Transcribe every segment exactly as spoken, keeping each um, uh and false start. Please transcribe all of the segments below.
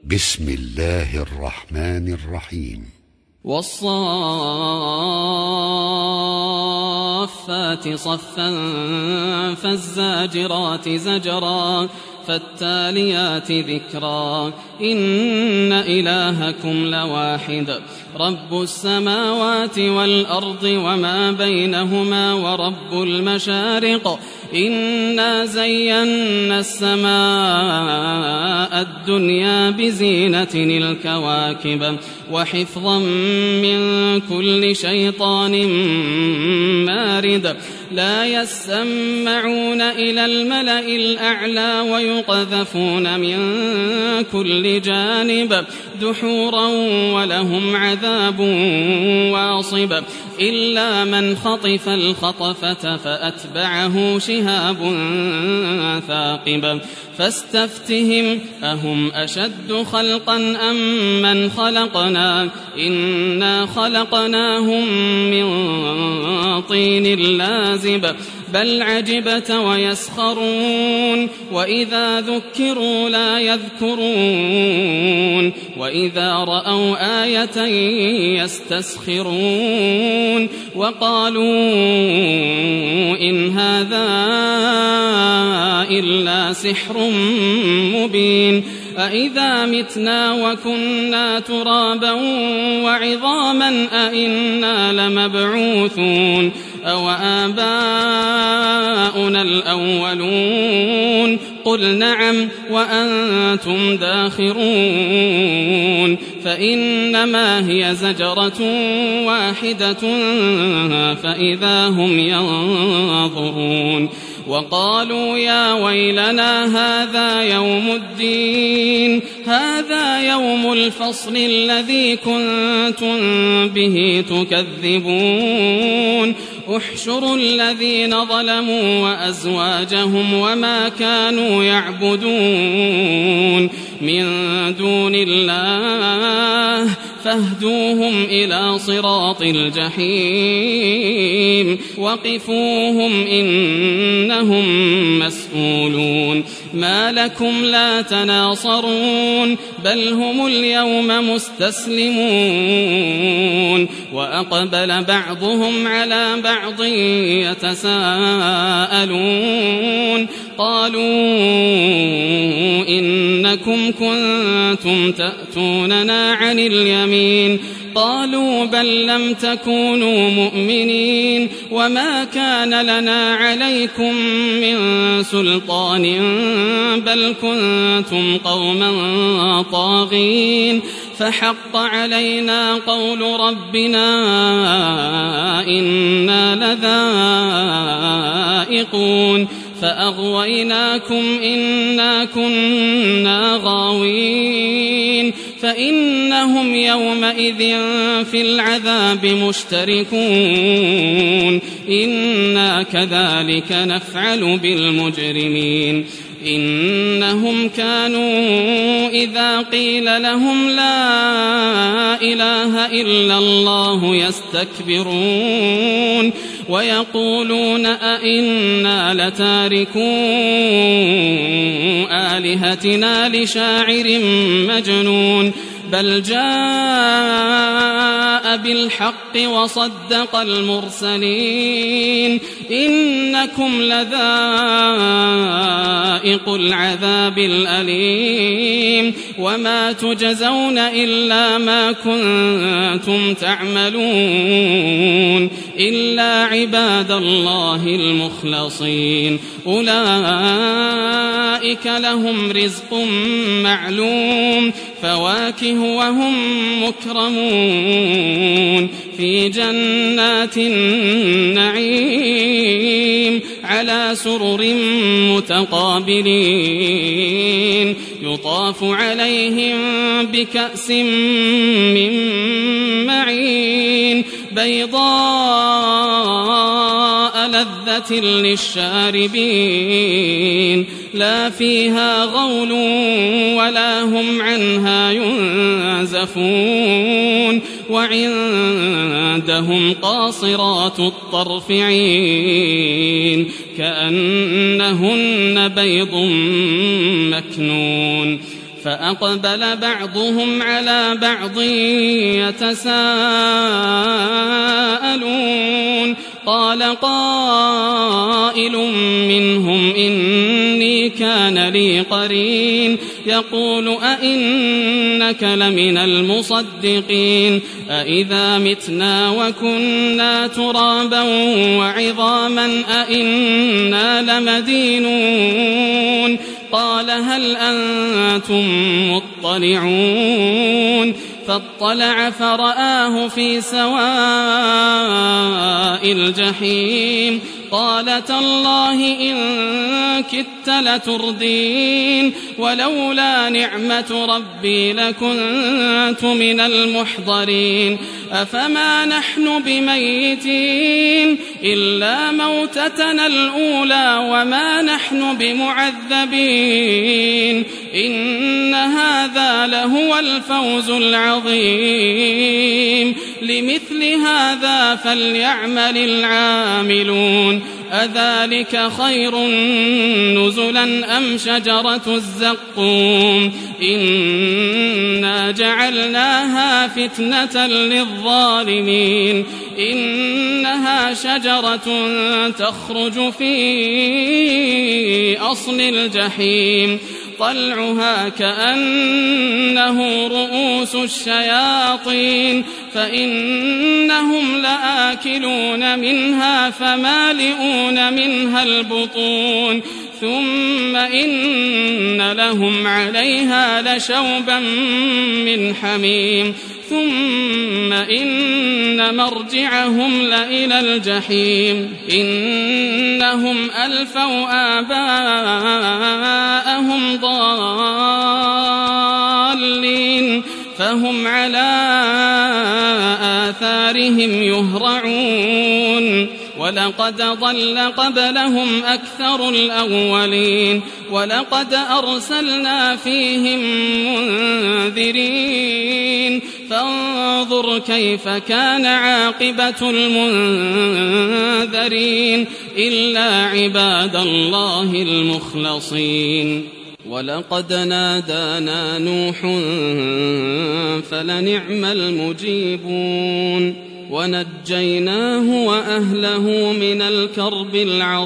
بسم الله الرحمن الرحيم. والصافات صفا فالزاجرات زجرا فالتاليات ذكرا إن إلهكم لواحد رب السماوات والأرض وما بينهما ورب المشارق إنا زينا السماء الدنيا بزينة الكواكب وحفظا من كل شيطان مارد لا يسمعون إلى الملأ الأعلى ويقذفون من كل جانب دحورا ولهم عذاب واصب إلا من خطف الخطفة فأتبعه شهاب ثاقب فاستفتهم أهم أشد خلقا أم من خلقنا إنا خلقناهم من طين لازب بل عجبت ويسخرون وإذا ذكروا لا يذكرون وإذا رأوا آية يستسخرون وقالوا إن هذا إلا سحر مبين أإذا متنا وكنا ترابا وعظاما أإنا لمبعوثون أو آباؤنا الأولون قل نعم وأنتم داخرون فإنما هي زجرة واحدة فإذا هم ينظرون وقالوا يا ويلنا هذا يوم الدين هذا يوم الفصل الذي كنتم به تكذبون احشروا الذين ظلموا وأزواجهم وما كانوا يعبدون من دون الله فاهدوهم إلى صراط الجحيم وقفوهم إنهم مسؤولون ما لكم لا تناصرون بل هم اليوم مستسلمون وأقبل بعضهم على بعض يتساءلون قالوا إنكم كنتم تأتوننا عن اليمين قالوا بل لم تكونوا مؤمنين وما كان لنا عليكم من سلطان بل كنتم قوما طاغين فحق علينا قول ربنا إنا لذائقون فأغويناكم إنا كنا غاوين فإنهم يومئذ في العذاب مشتركون إنا كذلك نفعل بالمجرمين إنهم كانوا إذا قيل لهم لا إله إلا الله يستكبرون ويقولون أئنا لتاركو آلهتنا لشاعر مجنون بل جاء بالحق وصدق المرسلين إنكم لذائق العذاب الأليم وما تجزون إلا ما كنتم تعملون إلا عباد الله المخلصين أولئك لهم رزق معلوم فواكه وهم مكرمون في جنات النعيم على سرر متقابلين يطاف عليهم بكأس من معين بيضاء لذة للشاربين لا فيها غول ولا هم عنها ينزفون وعندهم قاصرات الطرف عين كأنهن بيض مكنون فأقبل بعضهم على بعض يتساءلون قال قائل منهم إني كان لي قرين يقول أئنك لمن المصدقين أئذا متنا وكنا ترابا وعظاما أئنا لمدينون قال هل أنتم مطلعون فاطلع فرآه في سواء الجحيم قال تالله إن كدت لتردين ولولا نعمة ربي لكنت من المحضرين أفما نحن بميتين إلا موتتنا الأولى وما نحن بمعذبين إن هذا لهو الفوز العظيم لمثل هذا فليعمل العاملون أذلك خير نزلا أم شجرة الزقوم إنا جعلناها فتنة للظالمين إنها شجرة تخرج في أصل الجحيم طلعها كأنه رؤوس الشياطين فإنهم لآكلون منها فمالئون منها البطون ثم إن لهم عليها لشوبا من حميم ثم إن مرجعهم لإلى الجحيم إنهم ألفوا آباءهم ضالين فهم على آثارهم يهرعون ولقد ضل قبلهم أكثر الأولين ولقد أرسلنا فيهم منذرين فانظر كيف كان عاقبة المنذرين إلا عباد الله المخلصين ولقد نادانا نوح فلنعم المجيبون ونجيناه وأهله من الكرب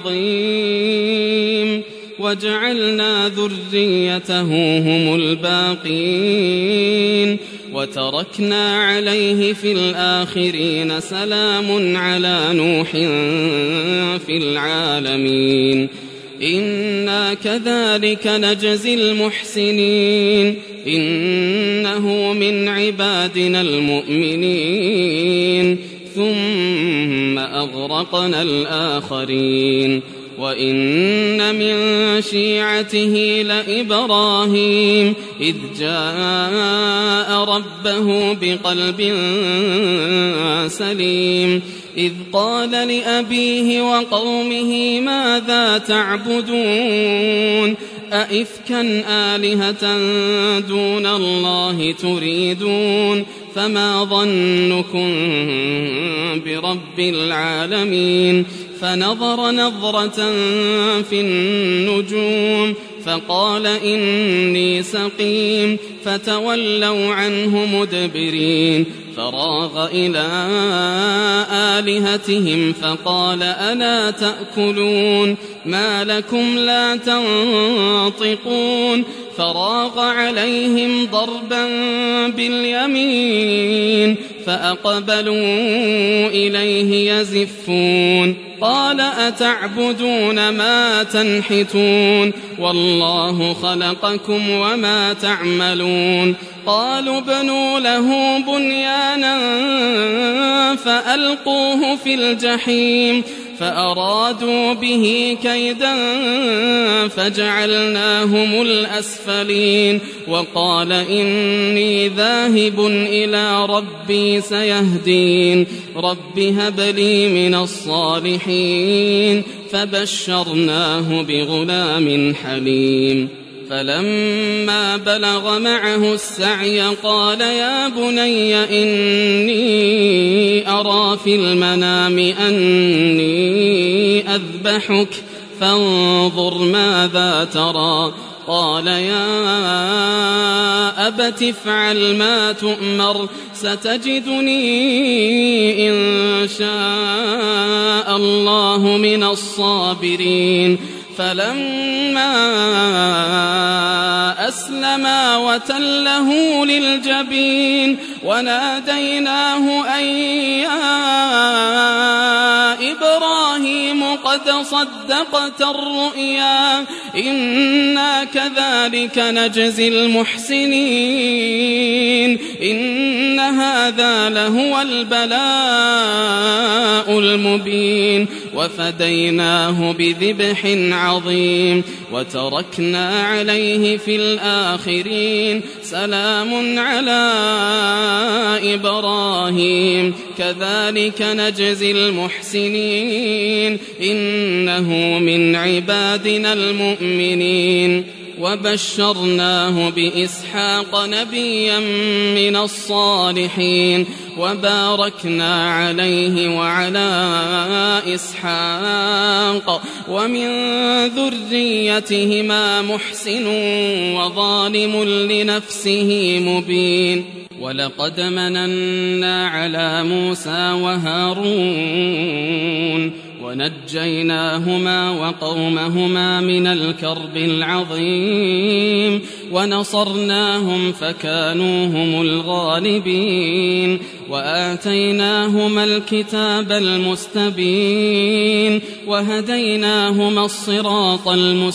العظيم وجعلنا ذريته هم الباقين وتركنا عليه في الآخرين سلام على نوح في العالمين إنا كذلك نجزي المحسنين إنه من عبادنا المؤمنين ثم أغرقنا الآخرين وإن من شيعته لإبراهيم إذ جاء ربه بقلب سليم إذ قال لأبيه وقومه ماذا تعبدون أئفكا آلهة دون الله تريدون فما ظنكم برب العالمين فنظر نظرة في النجوم فقال إني سقيم فتولوا عنه مدبرين فراغ إلى آلهتهم فقال ألا تأكلون ما لكم لا تنطقون فراغ عليهم ضربا باليمين فأقبلوا إليه يزفون قال أتعبدون ما تنحتون والله خلقكم وما تعملون قالوا ابنوا له بنيانا فألقوه في الجحيم فأرادوا به كيدا فجعلناهم الأسفلين وقال إني ذاهب إلى ربي سيهدين رب هب لي من الصالحين فبشرناه بغلام حليم فلما بلغ معه السعي قال يا بني إني أرى في المنام أني أذبحك فانظر ماذا ترى قال يا أبت افعل ما تؤمر ستجدني إن شاء الله من الصابرين فلما أسلما وتله للجبين وناديناه أن يا إبراهيم قد صدقت الرؤيا إنا كذلك نجزي المحسنين إن هذا لهو البلاء المبين وفديناه بذبح عظيم وتركنا عليه في الآخرين سلام على إبراهيم كذلك نجزي المحسنين إنه من عبادنا المؤمنين وبشرناه بإسحاق نبيا من الصالحين وباركنا عليه وعلى إسحاق ومن ذريتهما محسن وظالم لنفسه مبين ولقد مننا على موسى وهارون ونجيناهما وقومهما من الكرب العظيم ونصرناهم فكانوا هم الغالبين وآتيناهما الكتاب المستبين وهديناهما الصراط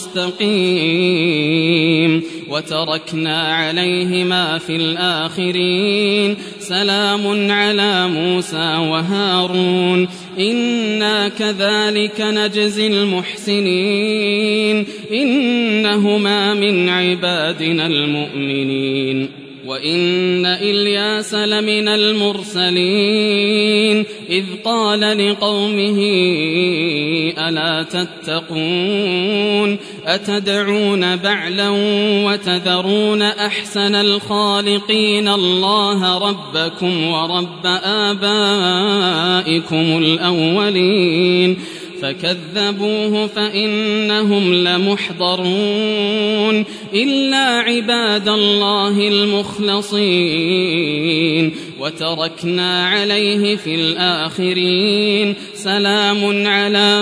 المستقيم وتركنا عليهما في الآخرين سلام على موسى وهارون إنا كذلك نجزي المحسنين إنهما من عبادنا المؤمنين وإن إلياس لمن المرسلين إذ قال لقومه ألا تتقون أتدعون بعلا وتذرون أحسن الخالقين الله ربكم ورب آبائكم الأولين فكذبوه فإنهم لمحضرون إلا عباد الله المخلصين وتركنا عليه في الآخرين سلام على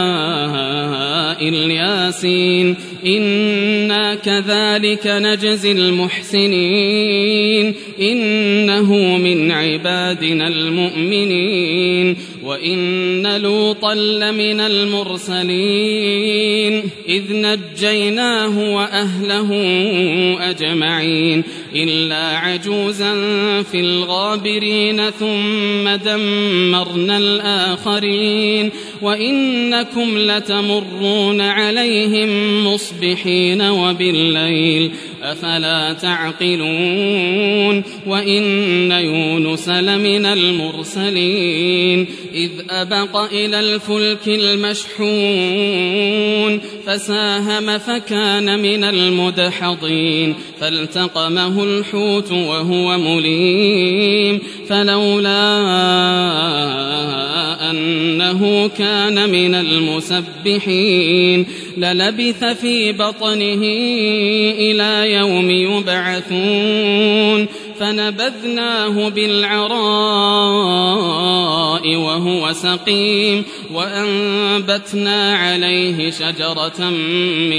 الياسين إنا كذلك نجزي المحسنين إنه من عبادنا المؤمنين وإن لوطا لمن المرسلين إذ نجيناه وأهله أجمعين إلا عجوزا في الغابرين ثم دمرنا الآخرين وإنكم لتمرون عليهم مصبحين وبالليل أفلا تعقلون وإن يونس لمن المرسلين إذ أبق إلى الفلك المشحون فساهم فكان من المدحضين فالتقمه الحوت وهو مليم فلولا أنه كان من المسبحين للبث في بطنه إلى يوم يبعثون فنبذناه بالعراء وهو سقيم وأنبتنا عليه شجرة من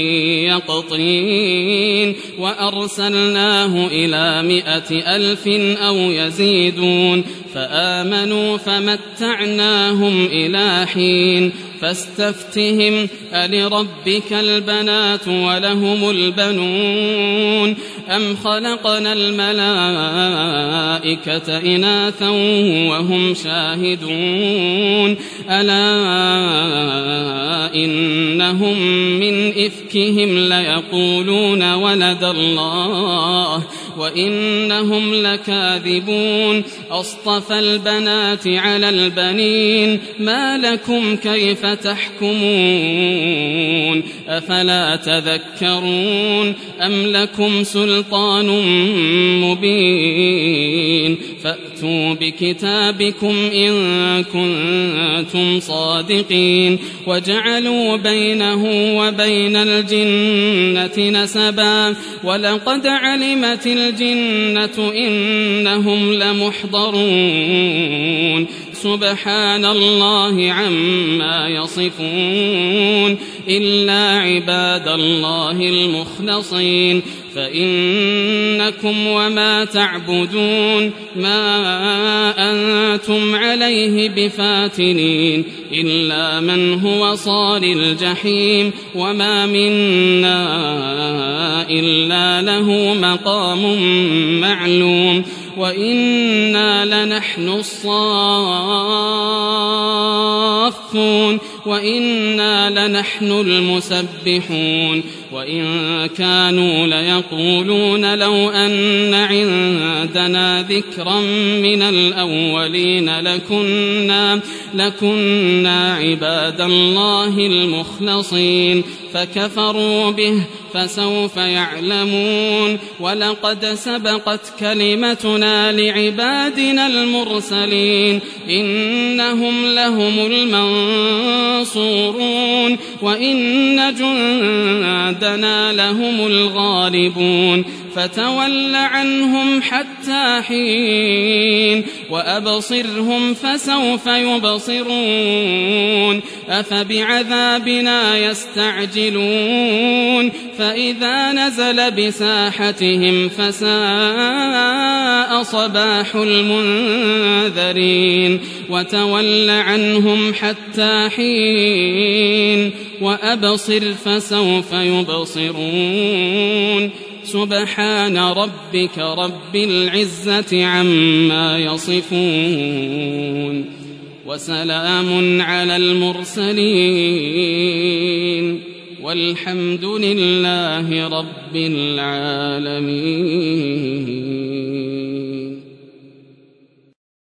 يقطين وأرسلناه إلى مائة ألف أو يزيدون فآمنوا فمتعناهم إلى حين فاستفتهم ألربك البنات ولهم البنون أم خلقنا الملائكة إناثا وهم شاهدون ألا إنهم من إفكهم ليقولون ولد الله وإنهم لكاذبون أصطفى البنات على البنين ما لكم كيف تحكمون أفلا تذكرون أم لكم سلطان مبين فأتوا بكتابكم إن كنتم صادقين وجعلوا بينه وبين الجنة نسبا ولقد علمت الجنة إنهم لمحضرون سبحان الله عما يصفون إلا عباد الله المخلصين فإنكم وما تعبدون ما أنتم عليه بفاتنين إلا من هو صال الجحيم وما منا إلا له مقام معلوم وإنا لنحن الصافون وإنا لنحن المسبحون وإن كانوا ليقولون لو أن عندنا ذكرا من الأولين لكنا, لكنا عباد الله المخلصين فكفروا به فسوف يعلمون ولقد سبقت كلمتنا لعبادنا المرسلين إنهم لهم المنصورون وإن جندنا لهم الغالبون فتول عنهم حتى حين وأبصرهم فسوف يبصرون أفبعذابنا يستعجلون فإذا نزل بساحتهم فساء صباح المنذرين وتول عنهم حتى حين وأبصر فسوف يبصرون سبحان ربك رب العزة عما يصفون وسلام على المرسلين والحمد لله رب العالمين.